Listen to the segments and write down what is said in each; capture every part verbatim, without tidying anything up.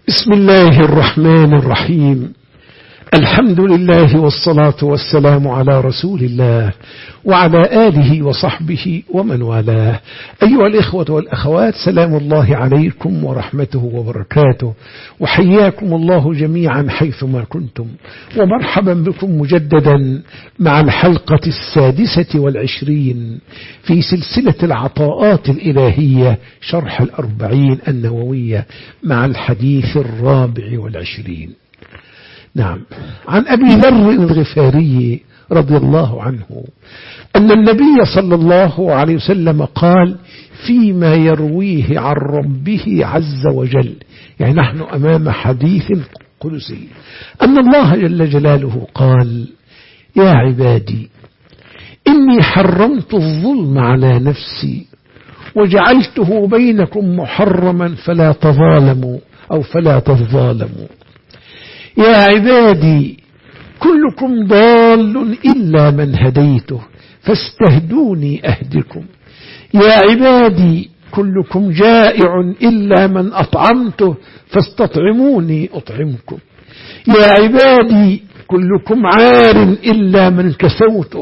بسم الله الرحمن الرحيم. الحمد لله والصلاة والسلام على رسول الله وعلى آله وصحبه ومن والاه. أيها الإخوة والأخوات، سلام الله عليكم ورحمته وبركاته، وحياكم الله جميعا حيثما كنتم، ومرحبا بكم مجددا مع الحلقة السادسة والعشرين في سلسلة العطاءات الإلهية شرح الأربعين النووية مع الحديث الرابع والعشرين. نعم، عن أبي ذر الغفاري رضي الله عنه أن النبي صلى الله عليه وسلم قال فيما يرويه عن ربه عز وجل، يعني نحن أمام حديث قدسي، أن الله جل جلاله قال: يا عبادي إني حرمت الظلم على نفسي وجعلته بينكم محرما فلا تظالموا أو فلا تظالموا. يا عبادي كلكم ضال إلا من هديته فاستهدوني أهدكم. يا عبادي كلكم جائع إلا من أطعمته فاستطعموني أطعمكم. يا عبادي كلكم عار إلا من كسوته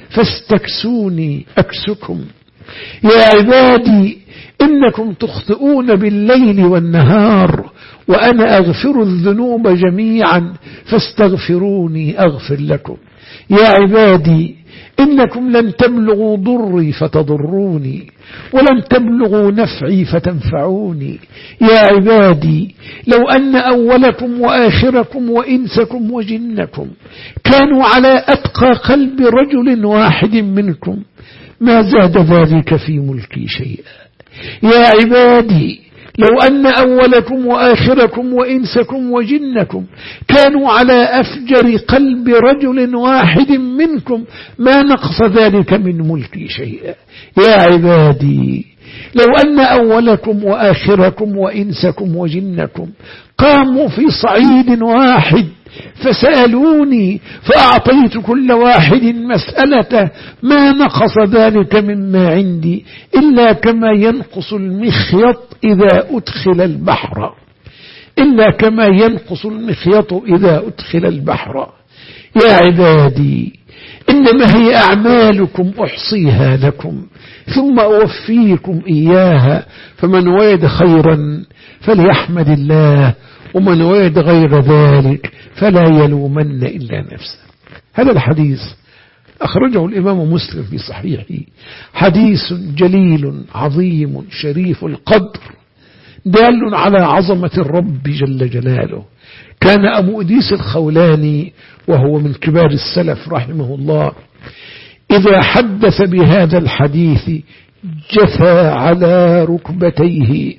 فاستكسوني أكسكم. يا عبادي إنكم تخطئون بالليل والنهار وأنا أغفر الذنوب جميعا فاستغفروني أغفر لكم. يا عبادي إنكم لن تبلغوا ضري فتضروني ولن تبلغوا نفعي فتنفعوني. يا عبادي لو أن أولكم وآخركم وإنسكم وجنكم كانوا على أتقى قلب رجل واحد منكم ما زاد ذلك في ملكي شيئا. يا عبادي لو أن أولكم وآخركم وإنسكم وجنكم كانوا على أفجر قلب رجل واحد منكم ما نقص ذلك من ملكي شيئا. يا عبادي لو أن أولكم وآخركم وإنسكم وجنكم قاموا في صعيد واحد فسألوني فأعطيت كل واحد مسألته ما نقص ذلك مما عندي إلا كما ينقص المخيط إذا أدخل البحر إلا كما ينقص المخيط إذا أدخل البحر. يا عبادي إنما هي أعمالكم أحصيها لكم ثم أوفيكم إياها فمن وجد خيرا فليحمد الله ومن وجد غير ذلك فلا يلومن إلا نفسه. هذا الحديث أخرجه الإمام مسلم في صحيحه، حديث جليل عظيم شريف القدر دال على عظمة الرب جل جلاله. كان أبو إدريس الخولاني وهو من كبار السلف رحمه الله إذا حدث بهذا الحديث جثى على ركبتيه.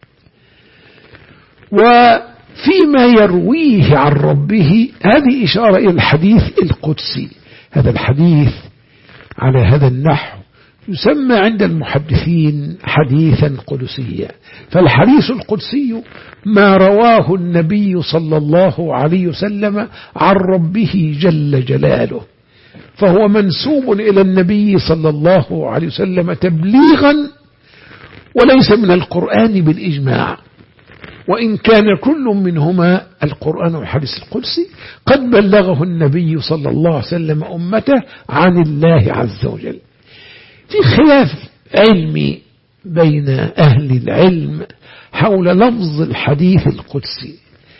وفيما يرويه عن ربه هذه إشارة إلى الحديث القدسي. هذا الحديث على هذا النحو يسمى عند المحدثين حديثا قدسيا. فالحديث القدسي ما رواه النبي صلى الله عليه وسلم عن ربه جل جلاله، فهو منسوب إلى النبي صلى الله عليه وسلم تبليغا وليس من القرآن بالإجماع، وإن كان كل منهما القرآن والحديث القدسي قد بلغه النبي صلى الله عليه وسلم أمته عن الله عز وجل. في خلاف علمي بين أهل العلم حول لفظ الحديث القدسي،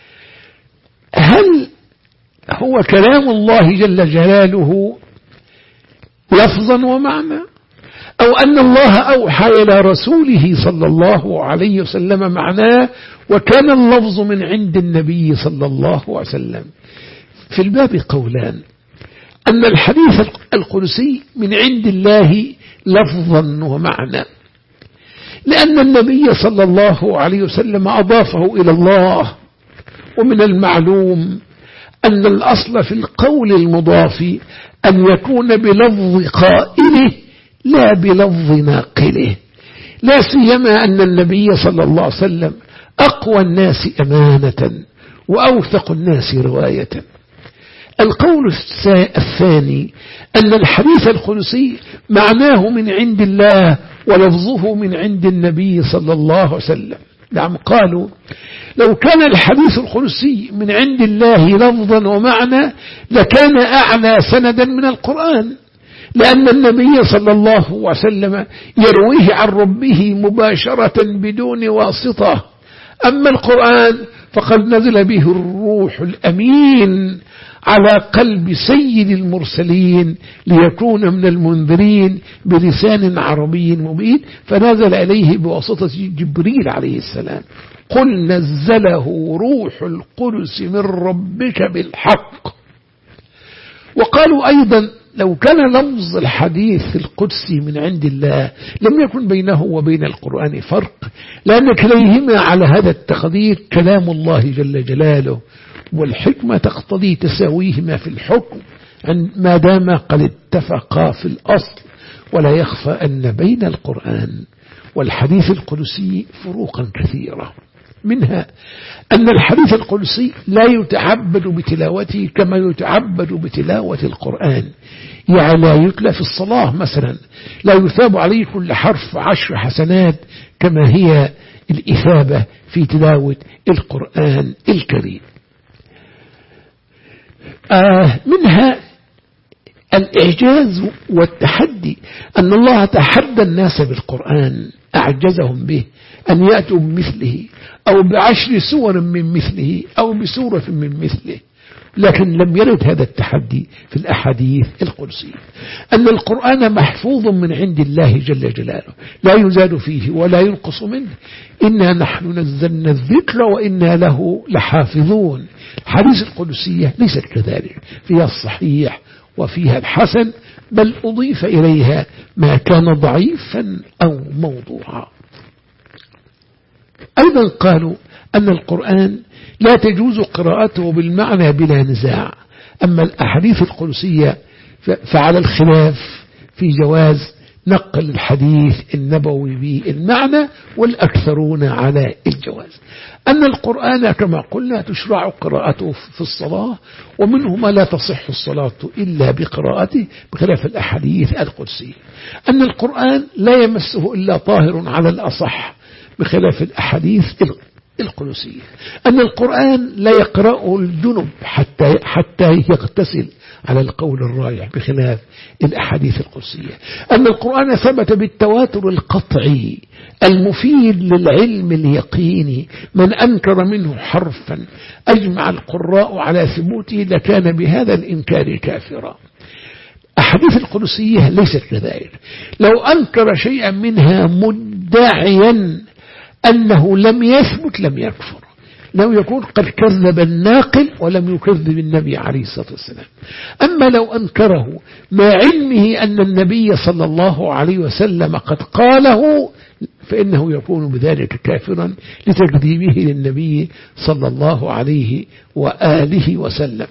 هل هو كلام الله جل جلاله لفظا ومعنى، أو أن الله أوحى إلى رسوله صلى الله عليه وسلم معناه وكان اللفظ من عند النبي صلى الله عليه وسلم؟ في الباب قولان: أن الحديث القدسي من عند الله لفظا ومعنى، لأن النبي صلى الله عليه وسلم أضافه إلى الله، ومن المعلوم أن الأصل في القول المضاف أن يكون بلفظ قائله لا بلفظ ناقله، لا سيما أن النبي صلى الله عليه وسلم أقوى الناس أمانة وأوثق الناس رواية. القول الثاني أن الحديث القدسي معناه من عند الله ولفظه من عند النبي صلى الله عليه وسلم. نعم قالوا لو كان الحديث القدسي من عند الله لفظا ومعنى لكان أعلى سندا من القرآن، لأن النبي صلى الله عليه وسلم يرويه عن ربه مباشرة بدون واسطة. أما القرآن فقد نزل به الروح الأمين على قلب سيد المرسلين ليكون من المنذرين بلسان عربي مبين، فنزل إليه بواسطة جبريل عليه السلام. قل نزله روح القدس من ربك بالحق. وقالوا أيضا لو كان لفظ الحديث القدسي من عند الله لم يكن بينه وبين القرآن فرق، لأن كليهما على هذا التقدير كلام الله جل جلاله، والحكمة تقتضي تساويهما في الحكم ما دام قد اتفقا في الأصل. ولا يخفى أن بين القرآن والحديث القدسي فروقا كثيرة، منها أن الحديث القدسي لا يتعبد بتلاوته كما يتعبد بتلاوة القرآن، يعني لا يتلى في الصلاة مثلا لا يثاب عليه كل حرف عشر حسنات كما هي الإثابة في تلاوة القرآن الكريم. آه منها الإعجاز والتحدي، أن الله تحدى الناس بالقرآن أعجزهم به أن يأتوا بمثله أو بعشر سور من مثله أو بسورة من مثله، لكن لم يرد هذا التحدي في الأحاديث القدسية. أن القرآن محفوظ من عند الله جل جلاله لا يزاد فيه ولا ينقص منه، إنا نحن نزلنا الذكر وإنا له لحافظون. الحديث القدسية ليست كذلك، فيها الصحيح وفيها الحسن، بل أضيف إليها ما كان ضعيفا أو موضوعا. أيضا قالوا أن القرآن لا تجوز قراءته بالمعنى بلا نزاع، أما الأحاديث القدسية فعلى الخلاف في جواز نقل الحديث النبوي بالمعنى، والأكثرون على الجواز. أن القرآن كما قلنا تشرع قراءته في الصلاة، ومنهما لا تصح الصلاة إلا بقراءته بخلاف الأحاديث القدسية. أن القرآن لا يمسه إلا طاهر على الأصح بخلاف الأحاديث القدسية. أن القرآن لا يقرأه الجنب حتى حتى يغتسل على القول الراجح بخلاف الأحاديث القدسية. أن القرآن ثبت بالتواتر القطعي المفيد للعلم اليقيني، من أنكر منه حرفا أجمع القراء على ثبوته لكان بهذا الإنكار كافرا. أحاديث القدسية ليست كذلك، لو أنكر شيئا منها مدعيا أنه لم يثبت لم يكفر، لو يكون قد كذب الناقل ولم يكذب النبي عليه الصلاة والسلام. أما لو أنكره مع علمه أن النبي صلى الله عليه وسلم قد قاله فإنه يكون بذلك كافرا لتكذيبه للنبي صلى الله عليه وآله وسلم.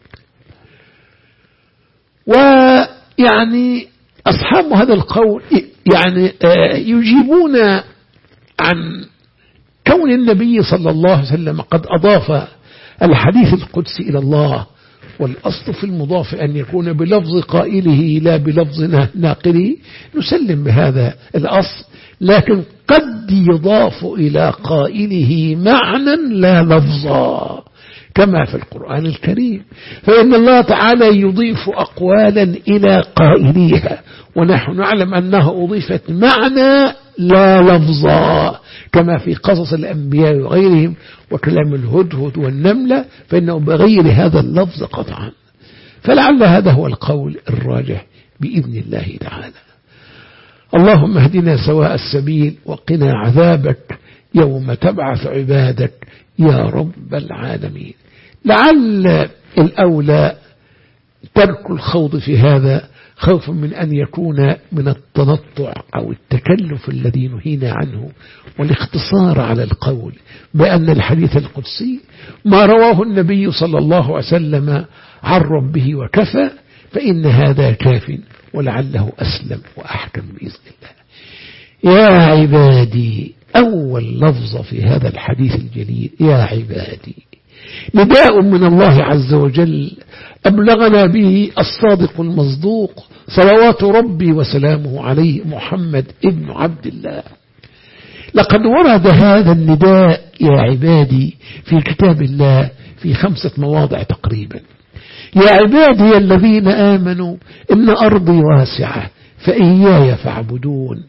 ويعني أصحاب هذا القول يعني يجيبون عن كون النبي صلى الله عليه وسلم قد أضاف الحديث القدسي إلى الله، والأصل في المضاف أن يكون بلفظ قائله لا بلفظ ناقله، نسلم بهذا الأصل، لكن قد يضاف إلى قائله معنى لا لفظا كما في القرآن الكريم، فإن الله تعالى يضيف أقوالا إلى قائليها، ونحن نعلم أنها أضيفت معنى لا لفظا كما في قصص الأنبياء وغيرهم وكلام الهدهد والنملة، فإنه بغير هذا اللفظ قطعا. فلعل هذا هو القول الراجح بإذن الله تعالى. اللهم اهدنا سواء السبيل وقنا عذابك يوم تبعث عبادك يا رب العالمين. لعل الأولى ترك الخوض في هذا خوفا من أن يكون من التنطع أو التكلف الذي نهينا عنه، والاختصار على القول بأن الحديث القدسي ما رواه النبي صلى الله عليه وسلم عن ربه وكفى، فإن هذا كاف ولعله أسلم وأحكم بإذن الله. يا عبادي، أول لفظ في هذا الحديث الجليل يا عبادي نداء من الله عز وجل أبلغنا به الصادق المصدوق صلوات ربي وسلامه عليه محمد ابن عبد الله. لقد ورد هذا النداء يا عبادي في كتاب الله في خمسة مواضع تقريبا. يا عبادي الذين آمنوا إن أرضي واسعة فإياي فاعبدون.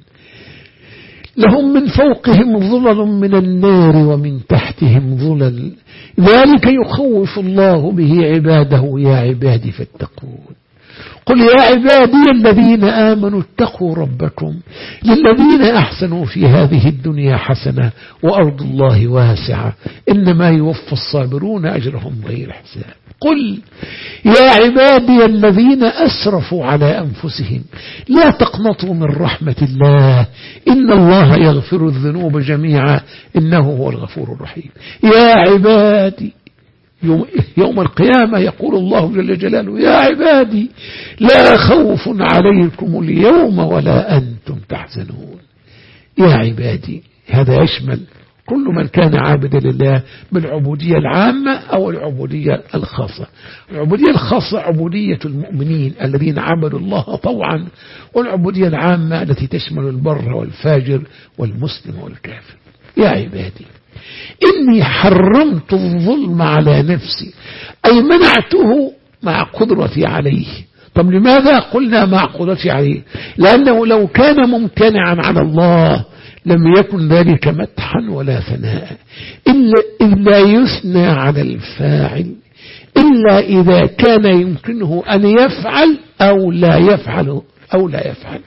لهم من فوقهم ظلل من النار ومن تحتهم ظلل ذلك يخوف الله به عباده يا عبادي فاتقون. قل يا عبادي الذين آمنوا اتقوا ربكم للذين أحسنوا في هذه الدنيا حسنة وأرض الله واسعة إنما يوفى الصابرون أجرهم غير حساب. قل يا عبادي الذين أسرفوا على أنفسهم لا تقنطوا من رحمة الله إن الله يغفر الذنوب جميعا إنه هو الغفور الرحيم. يا عبادي يوم, يوم القيامة يقول الله جل جلاله يا عبادي لا خوف عليكم اليوم ولا أنتم تحزنون. يا عبادي هذا يشمل كل من كان عابدا لله بالعبودية العامة أو العبودية الخاصة. العبودية الخاصة عبودية المؤمنين الذين عبدوا الله طوعا، والعبودية العامة التي تشمل البر والفاجر والمسلم والكافر. يا عبادي إني حرمت الظلم على نفسي أي منعته مع قدرتي عليه. طب لماذا قلنا مع قدرتي عليه؟ لأنه لو كان ممتنعا على الله لم يكن ذلك مدحا ولا ثناء، إلا, إلا يثنى على الفاعل إلا إذا كان يمكنه أن يفعل أو لا يفعل أو لا يفعل.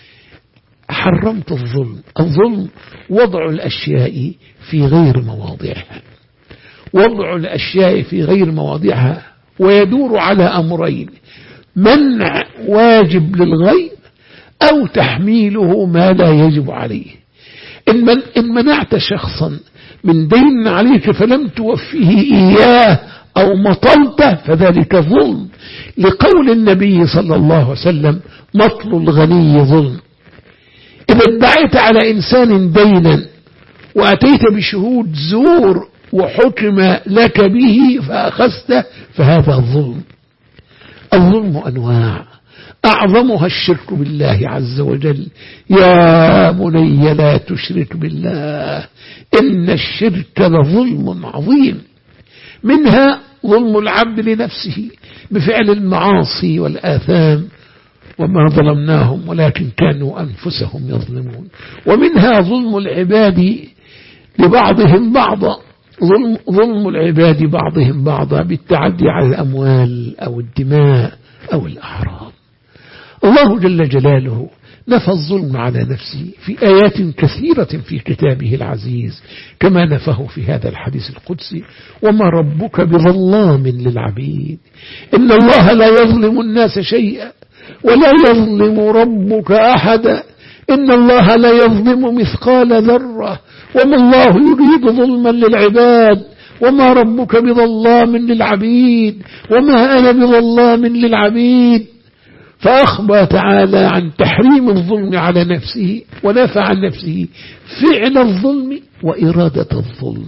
حرمت الظلم. الظلم وضع الأشياء في غير مواضعها، وضع الأشياء في غير مواضعها ويدور على أمرين: منع واجب للغير أو تحميله ما لا يجب عليه. إن, من إن منعت شخصا من دين عليك فلم توفيه إياه أو مطلته فذلك ظلم، لقول النبي صلى الله عليه وسلم مطل الغني ظلم. إذا ادعيت على إنسان دينا وأتيت بشهود زور وحكم لك به فأخذته فهذا ظلم. الظلم أنواع أعظمها الشرك بالله عز وجل. يا بني لا تشرك بالله إن الشرك لظلم عظيم. منها ظلم العبد لنفسه بفعل المعاصي والآثام وما ظلمناهم ولكن كانوا أنفسهم يظلمون. ومنها ظلم العباد لبعضهم بعضا، ظلم, ظلم العباد بعضهم بعضا بالتعدي على الأموال أو الدماء أو الأعراض. الله جل جلاله نفى الظلم على نفسه في آيات كثيرة في كتابه العزيز كما نفاه في هذا الحديث القدسي: وما ربك بظلام للعبيد إن الله لا يظلم الناس شيئا ولا يظلم ربك أحدا إن الله لا يظلم مثقال ذرة وما الله يريد ظلما للعباد وما ربك بظلام للعبيد وما أنا بظلام للعبيد. فأخبر تعالى عن تحريم الظلم على نفسه ونفى عن نفسه فعل الظلم وإرادة الظلم.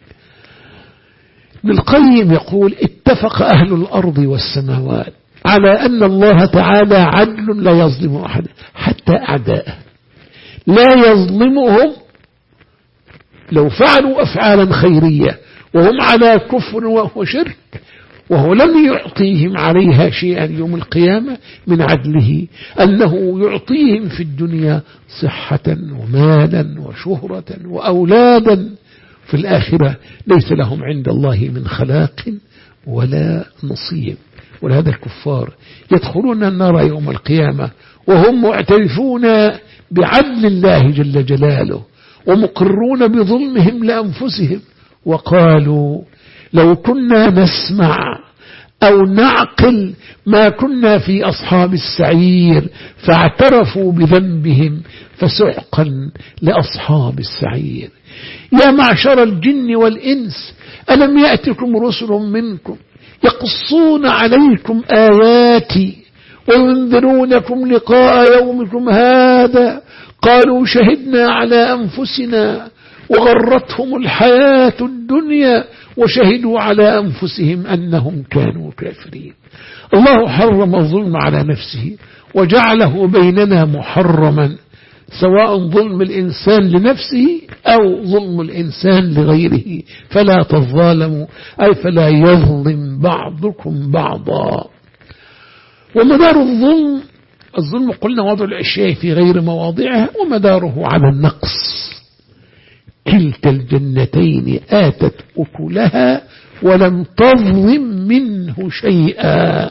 ابن القيم يقول: اتفق أهل الأرض والسماوات على أن الله تعالى عدل لا يظلم أحد حتى أعداءه، لا يظلمهم لو فعلوا أفعالا خيرية وهم على كفر وشرك وهو لم يعطيهم عليها شيئا يوم القيامة من عدله أنه يعطيهم في الدنيا صحة ومالا وشهرة وأولادا، في الآخرة ليس لهم عند الله من خلاق ولا نصيب. ولهذا الكفار يدخلون النار يوم القيامة وهم معترفون بعدل الله جل جلاله ومقرون بظلمهم لأنفسهم، وقالوا: لو كنا نسمع أو نعقل ما كنا في أصحاب السعير، فاعترفوا بذنبهم فسحقا لأصحاب السعير. يا معشر الجن والإنس ألم يأتكم رسل منكم يقصون عليكم آياتي وينذرونكم لقاء يومكم هذا قالوا شهدنا على أنفسنا وغرتهم الحياة الدنيا وشهدوا على أنفسهم أنهم كانوا كافرين. الله حرم الظلم على نفسه وجعله بيننا محرما، سواء ظلم الإنسان لنفسه أو ظلم الإنسان لغيره، فلا تظالموا، أي فلا يظلم بعضكم بعضا. ومدار الظلم الظلم قلنا وضع الأشياء في غير مواضعها، ومداره على النقص. كلتا الجنتين آتت أكلها ولم تظلم منه شيئا.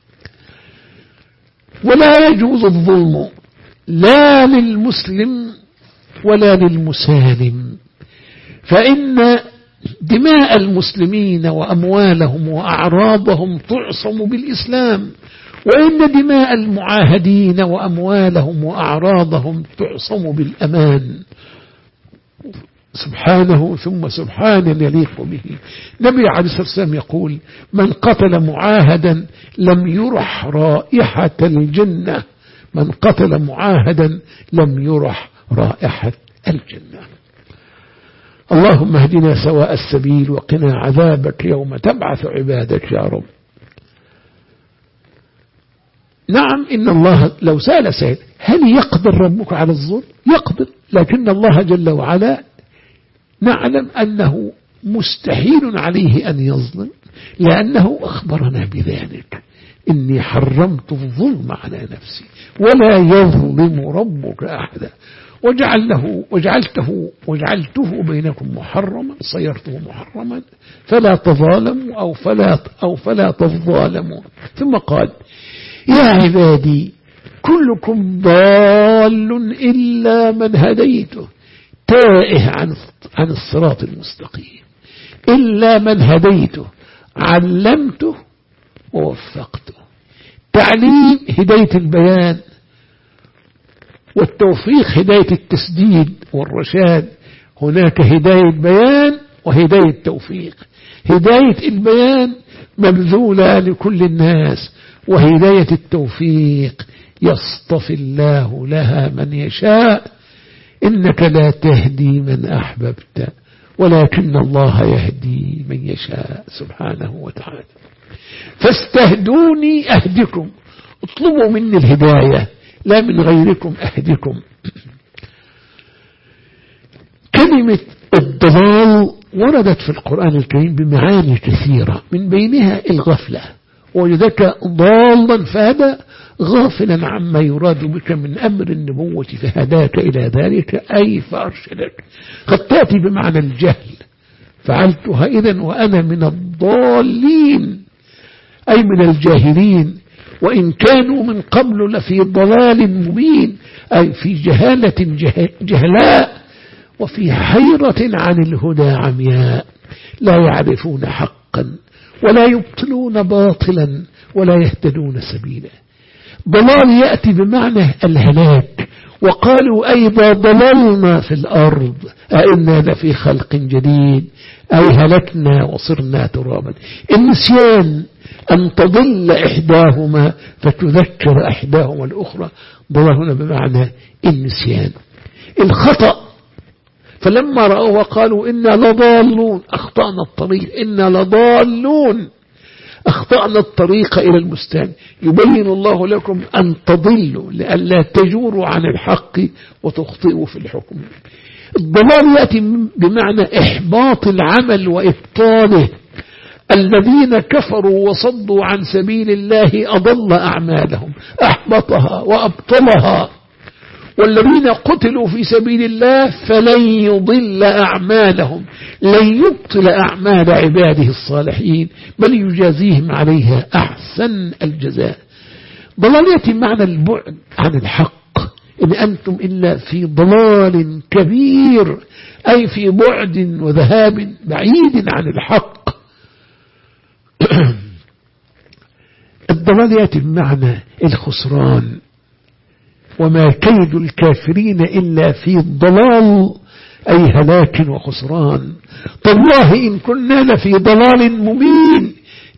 ولا يجوز الظلم لا للمسلم ولا للمسالم، فإن دماء المسلمين وأموالهم وأعراضهم تعصم بالإسلام، وإن دماء المعاهدين وأموالهم وأعراضهم تعصم بالأمان. سبحانه ثم سبحان يليق به. النبي عليه الصلاة والسلام يقول: من قتل معاهدا لم يرح رائحة الجنة، من قتل معاهدا لم يرح رائحة الجنة. اللهم اهدنا سواء السبيل وقنا عذابك يوم تبعث عبادك يا رب. نعم، إن الله لو سأل سائل هل يقدر ربك على الظلم؟ يقدر، لكن الله جل وعلا نعلم أنه مستحيل عليه أن يظلم، لأنه أخبرنا بذلك: إني حرمت الظلم على نفسي ولا يظلم ربك أحدا وجعله وجعلته وجعلته بينكم محرما، صيرته محرما فلا تظالموا أو فلا أو فلا تظالموا. ثم قال: يا عبادي كلكم ضال إلا من هديته، تائه عن عن الصراط المستقيم، إلا من هديته علمته ووفقته. تعليم هداية البيان، والتوفيق هداية التسديد والرشاد. هناك هداية بيان وهداية توفيق. هداية البيان مبذولة لكل الناس، وهداية التوفيق يصطفي الله لها من يشاء. إنك لا تهدي من أحببت ولكن الله يهدي من يشاء سبحانه وتعالى. فاستهدوني أهدكم، اطلبوا مني الهداية لا من غيركم أهدكم. كلمة الضلال وردت في القرآن الكريم بمعاني كثيرة، من بينها الغفلة، وجدك ضالا فهدى غافلا عما يراد بك من أمر النبوة فهداك إلى ذلك، أي فأرشدك. قد تأتي بمعنى الجهل، فعلتها إذن وأنا من الضالين، أي من الجاهلين، وإن كانوا من قبل لفي ضلال مبين، أي في جهالة جهلاء وفي حيرة عن الهدى عمياء، لا يعرفون حقا ولا يبطلون باطلا ولا يهتدون سبيلا. ضلال يأتي بمعنى الهلاك، وقالوا أيضا ضللنا في الأرض أئنا لفي خلق جديد، أي هلكنا وصرنا ترابا. النسيان أن تضل إحداهما فتذكر إحداهما الأخرى، ضلال هنا بمعنى النسيان. الخطأ، فلما رأوه قالوا إنا لضالون، أخطأنا الطريق، إنا لضالون، أخطأنا الطريق إلى المستقيم. يبين الله لكم أن تضلوا لئلا تجوروا عن الحق وتخطئوا في الحكم. الضلال يأتي بمعنى إحباط العمل وإبطاله. الذين كفروا وصدوا عن سبيل الله أضل أعمالهم، أحبطها وأبطلها. والذين قتلوا في سبيل الله فلن يضل أعمالهم، لن يبطل أعمال عباده الصالحين، بل يجازيهم عليها أحسن الجزاء. ضلالية معنى البعد عن الحق، إن أنتم إلا في ضلال كبير، أي في بعد وذهاب بعيد عن الحق. الضلالية بمعنى الخسران، وما كيد الكافرين إلا في الضلال، أي هلاك وخسران. تالله إن كنا لفي ضلال مبين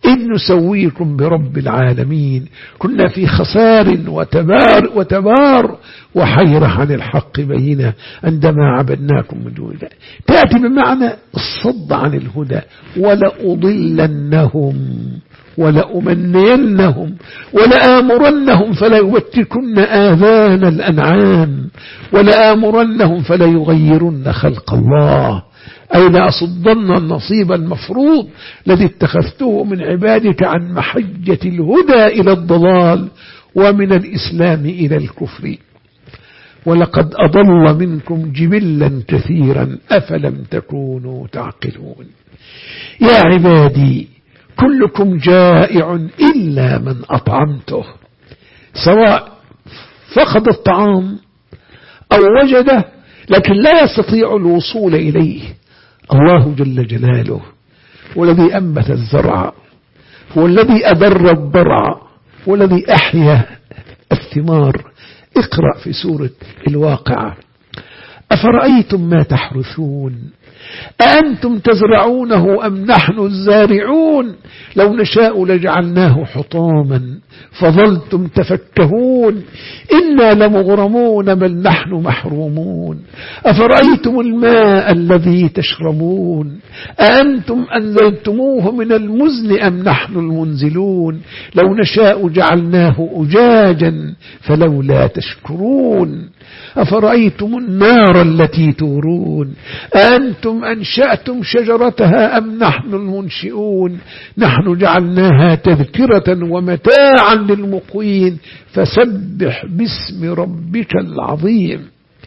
إذ نسويكم برب العالمين كنا في خسار وتبار, وتبار وحيرة عن الحق بينا عندما عبدناكم من دون الله. تأتي بمعنى الصد عن الهدى. ولأضلنهم ولأمنينهم ولآمرنهم فلا يبتكن آذان الأنعام ولآمرنهم فلا يغيرن خلق الله، أي لأصدن النصيب المفروض الذي اتخذته من عبادك عن محجة الهدى إلى الضلال ومن الإسلام إلى الكفر. ولقد أضل منكم جبلا كثيرا أفلم تكونوا تعقلون. يا عبادي كلكم جائع إلا من أطعمته، سواء فقد الطعام أو وجده لكن لا يستطيع الوصول إليه. الله جل جلاله هو الذي أنبت الزرع، هو الذي أدر الضرع، هو الذي أحيا الثمار. اقرأ في سورة الواقعة: أفرأيتم ما تحرثون أأنتم تزرعونه أم نحن الزارعون لو نشاء لجعلناه حطاما فظلتم تفكهون إنا لمغرمون بل نحن محرومون. أفرأيتم الماء الذي تشربون أأنتم أنزلتموه من المزن أم نحن المنزلون لو نشاء جعلناه أجاجا فلولا تشكرون. أفرأيتم النار التي تورون أأنتم أنشأتم شجرتها أم نحن المنشئون نحن جعلناها تذكرة ومتاعا للمقوين فسبح باسم ربك العظيم.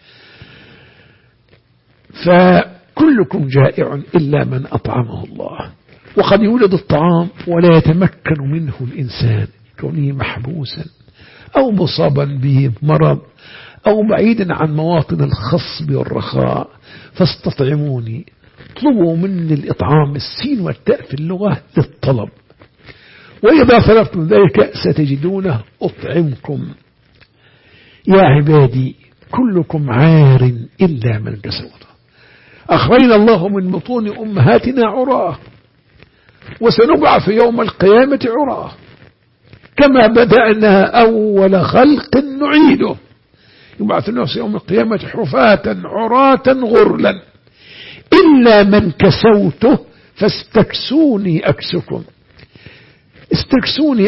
فكلكم جائع إلا من أطعمه الله. وقد يولد الطعام ولا يتمكن منه الإنسان كونه محبوسا أو مصابا به مرض أو بعيدا عن مواطن الخصب والرخاء. فاستطعموني، اطلبوا مني الإطعام، السين والتاء في اللغة للطلب، وإذا طلبتم ذلك ستجدونه أطعمكم. يا عبادي كلكم عار إلا من كسوته. أخرجنا الله من بطون أمهاتنا عراه وسنبعث يوم القيامة عراه كما بدأنا أول خلق نعيده. يبعث الناس يوم القيامة حفاة عراة غرلا إلا من كسوته فاستكسوني أكسكم. استكسوني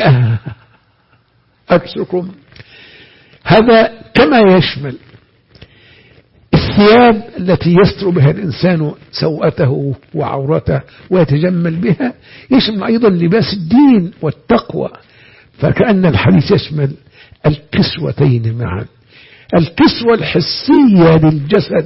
أكسكم، هذا كما يشمل الثياب التي يستر بها الإنسان سوءته وعورته ويتجمل بها، يشمل أيضا لباس الدين والتقوى. فكأن الحديث يشمل الكسوتين معا، الكسوة الحسية للجسد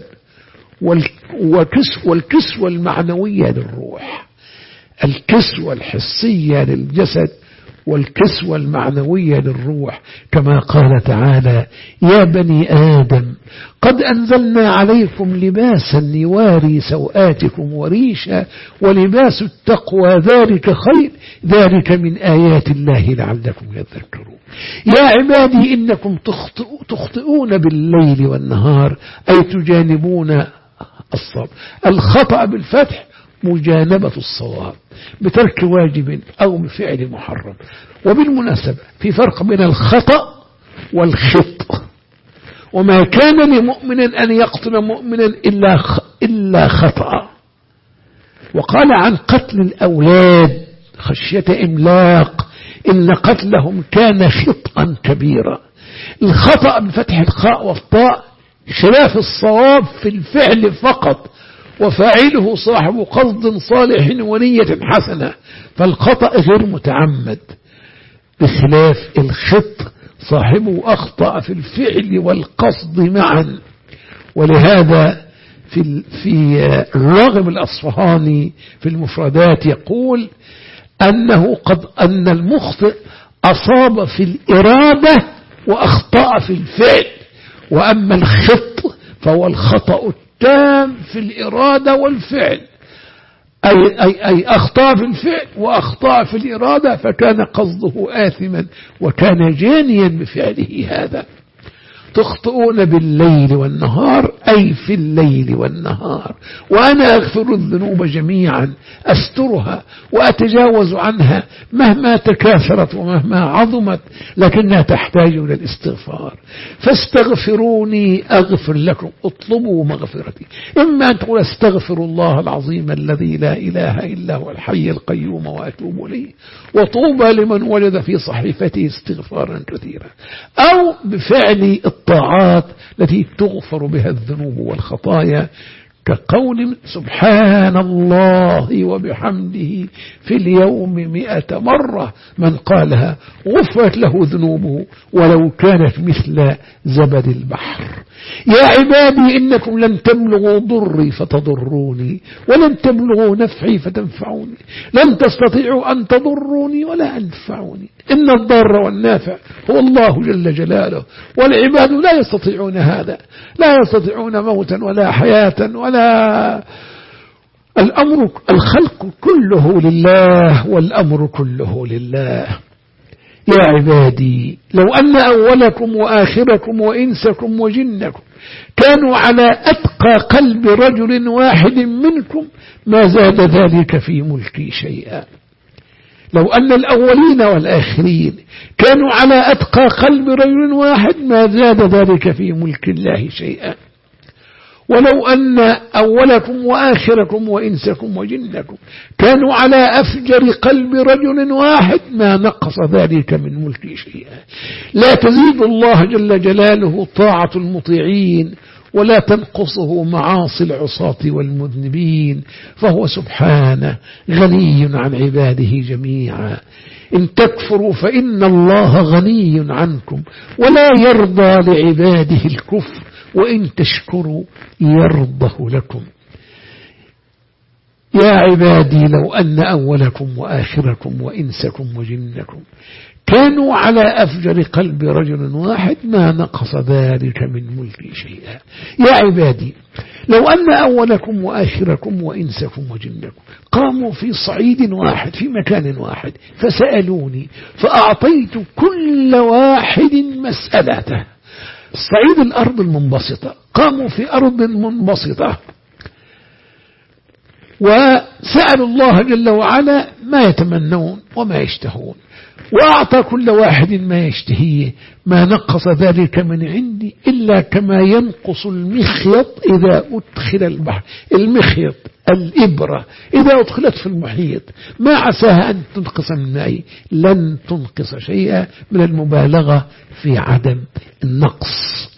والكسوة المعنوية للروح. الكسوة الحسية للجسد والكسوة المعنوية للروح، كما قال تعالى: يا بني آدم قد أنزلنا عليكم لباسا يواري سوآتكم وريشا ولباس التقوى ذلك خير ذلك من آيات الله لعلكم يذكرون. يا عبادي إنكم تخطئون بالليل والنهار، أي تجانبون الصواب. الخطأ بالفتح مجانبة الصواب بترك واجب أو بفعل محرم. وبالمناسبة في فرق بين الخطأ والخط، وما كان لمؤمن أن يقتل مؤمنا إلا إلا خطأ. وقال عن قتل الأولاد خشية إملاق إن قتلهم كان خطأ كبيرا. الخطأ بفتح الخاء والطاء خلاف الصواب في الفعل فقط، وفاعله صاحب قصد صالح ونية حسنة، فالخطأ غير متعمد، بخلاف الخط صاحبه أخطأ في الفعل والقصد معا. ولهذا في في الراغب الأصفهاني في المفردات يقول أنه قد أن المخطئ أصاب في الإرادة وأخطأ في الفعل، وأما الخط فهو الخطأ التام في الإرادة والفعل، أي, أي, أي أخطأ في الفعل وأخطأ في الإرادة، فكان قصده آثما وكان جانيا بفعله هذا. تخطئون بالليل والنهار أي في الليل والنهار، وأنا أغفر الذنوب جميعا أسترها وأتجاوز عنها مهما تكاثرت ومهما عظمت، لكنها تحتاج إلى الاستغفار. فاستغفروني أغفر لكم، اطلبوا مغفرتي. إما أن تقول استغفر الله العظيم الذي لا إله إلا هو الحي القيوم وأتوب إليه، وطوبى لمن وجد في صحيفته استغفارا كثيرا، أو بفعل الطاعات التي تغفر بها الذنوب والخطايا، كقول سبحان الله وبحمده في اليوم مئة مرة، من قالها غفرت له ذنوبه ولو كانت مثل زبد البحر. يا عبادي إنكم لن تبلغوا ضري فتضروني، ولن تبلغوا نفعي فتنفعوني، لن تستطيعوا أن تضروني ولا أنفعوني، إن الضار والنافع هو الله جل جلاله، والعباد لا يستطيعون هذا، لا يستطيعون موتا ولا حياة ولا الأمر، الخلق كله لله والأمر كله لله. يا عبادي لو أن أولكم وآخركم وإنسكم وجنكم كانوا على أتقى قلب رجل واحد منكم ما زاد ذلك في ملكي شيئا. لو أن الأولين والآخرين كانوا على أتقى قلب رجل واحد ما زاد ذلك في ملك الله شيئا. ولو أن أولكم وآخركم وإنسكم وجنكم كانوا على أفجر قلب رجل واحد ما نقص ذلك من ملك شيئا. لا تزيد الله جل جلاله طاعة المطيعين ولا تنقصه معاصي العصاة والمذنبين، فهو سبحانه غني عن عباده جميعا. إن تكفروا فإن الله غني عنكم ولا يرضى لعباده الكفر، وإن تشكروا يرضه لكم. يا عبادي لو أن أولكم وآخركم وإنسكم وجنكم كانوا على أفجر قلب رجل واحد ما نقص ذلك من ملكي شيئا. يا عبادي لو أن أولكم وآخركم وإنسكم وجنكم قاموا في صعيد واحد في مكان واحد فسألوني فأعطيت كل واحد مسألته. صعيد الأرض المنبسطة، قاموا في أرض منبسطة وسألوا الله جل وعلا ما يتمنون وما يشتهون، وأعطى كل واحد ما يشتهيه، ما نقص ذلك من عندي إلا كما ينقص المخيط إذا أدخل البحر. المخيط الإبرة إذا أدخلت في المحيط ما عساها أن تنقص من ماء، لن تنقص شيئا من المبالغة في عدم النقص.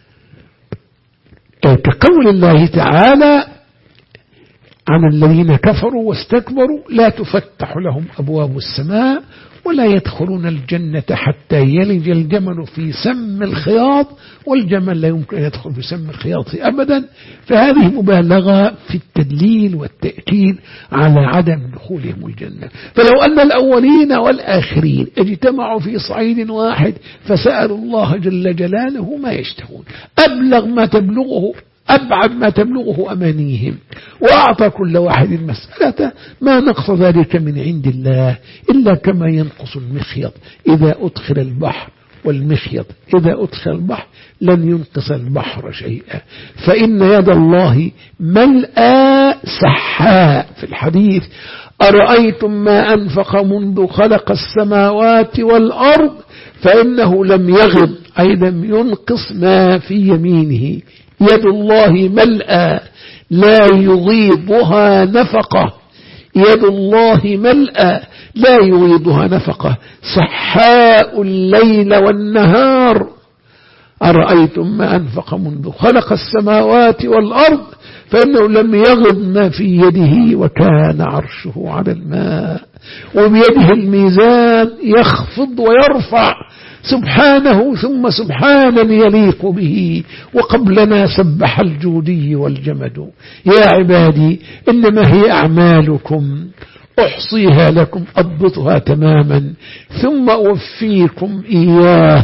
كقول الله تعالى عن الذين كفروا واستكبروا لا تفتح لهم أبواب السماء ولا يدخلون الجنة حتى يلج الجمل في سم الخياط، والجمل لا يمكن أن يدخل في سم الخياط أبدا. فهذه مبالغة في التدليل والتأكيد على عدم دخولهم الجنة. فلو أن الأولين والآخرين اجتمعوا في صعيد واحد فسألوا الله جل جلاله ما يشتهون، أبلغ ما تبلغه أبعد ما تبلغه أمانيهم، وأعطى كل واحد مسألة ما نقص ذلك من عند الله إلا كما ينقص المخيط إذا أدخل البحر، والمخيط إذا أدخل البحر لن ينقص البحر شيئا، فإن يد الله ملأى سحاء. في الحديث أرأيتم ما أنفق منذ خلق السماوات والأرض فإنه لم يغض أي لم ينقص ما في يمينه. يد الله ملأى لا يغيضها نفقة، يد الله ملأى لا يغيضها نفقة، سحاء الليل والنهار. أرأيتم ما أنفق منذ خلق السماوات والأرض فإنه لم يغض ما في يده وكان عرشه على الماء، وبيده الميزان يخفض ويرفع سبحانه ثم سبحانا يليق به، وقبلنا سبح الجودي والجمد. يا عبادي إنما هي أعمالكم أحصيها لكم أضبطها تماما ثم أوفيكم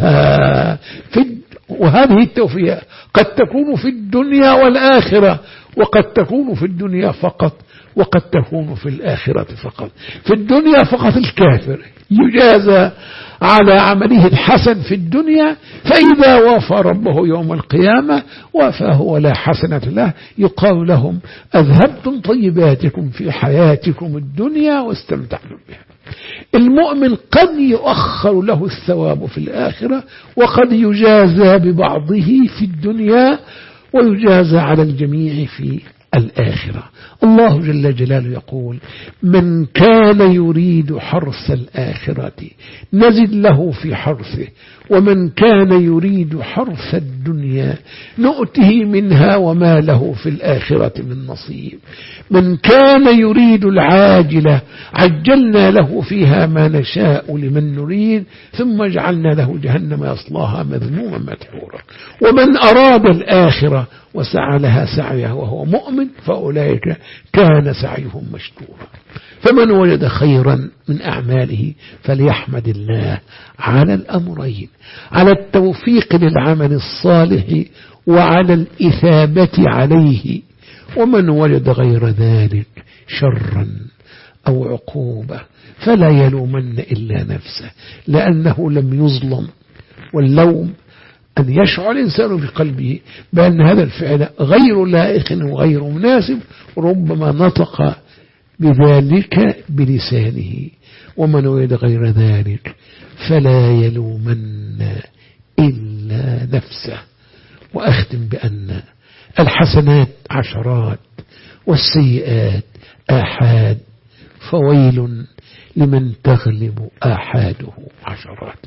إياها في وهذه التوفيق قد تكون في الدنيا والآخرة، وقد تكون في الدنيا فقط وقد تكون في الآخرة فقط. في الدنيا فقط الكافر يجازى على عمله الحسن في الدنيا، فإذا وافى ربه يوم القيامة وافاه ولا حسنة له يقال لهم أذهبتم طيباتكم في حياتكم الدنيا واستمتعتم بها. المؤمن قد يؤخر له الثواب في الآخرة وقد يجازى ببعضه في الدنيا ويجازى على الجميع في الآخرة. الله جل جلاله يقول من كان يريد حرث الآخرة نزد له في حرثه ومن كان يريد حرث الدنيا نؤته منها وما له في الآخرة من نصيب. من كان يريد العاجلة عجلنا له فيها ما نشاء لمن نريد ثم جعلنا له جهنم يصلاها مذموما مدحورا. ومن أراد الآخرة وسعى لها سعيه وهو مؤمن فأولئك كان سعيهم مشكورا. فمن وجد خيرا من أعماله فليحمد الله على الأمرين، على التوفيق للعمل الصالح وعلى الإثابة عليه. ومن وجد غير ذلك شرا أو عقوبة فلا يلومن إلا نفسه، لأنه لم يظلم. واللوم أن يشعر الإنسان في قلبه بأن هذا الفعل غير لائق وغير مناسب، ربما نطق بذلك بلسانه. ومن وجد غير ذلك فلا يلومن إلا نفسه. وأختم بأن الحسنات عشرات والسيئات آحاد، فويل لمن تغلب آحاده عشراته.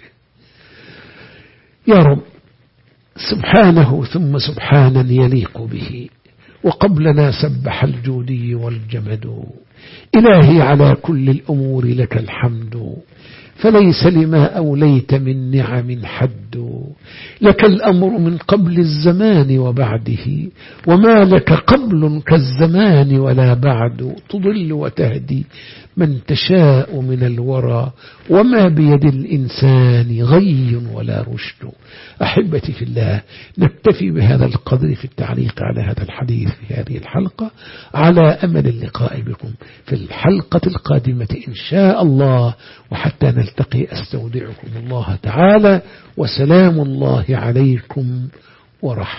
يا رب سبحانه ثم سبحانا يليق به، وقبلنا سبح الجودي والجمد. إلهي على كل الأمور لك الحمد، فليس لما أوليت من نعم حد. لك الأمر من قبل الزمان وبعده، وما لك قبل كالزمان ولا بعد. تضل وتهدي من تشاء من الورى، وما بيد الإنسان غي ولا رشد. أحبتي في الله، نكتفي بهذا القدر في التعليق على هذا الحديث في هذه الحلقة، على أمل اللقاء بكم في الحلقة القادمة إن شاء الله. وحتى نلتقي أستودعكم الله تعالى، وسلام الله عليكم ورحمة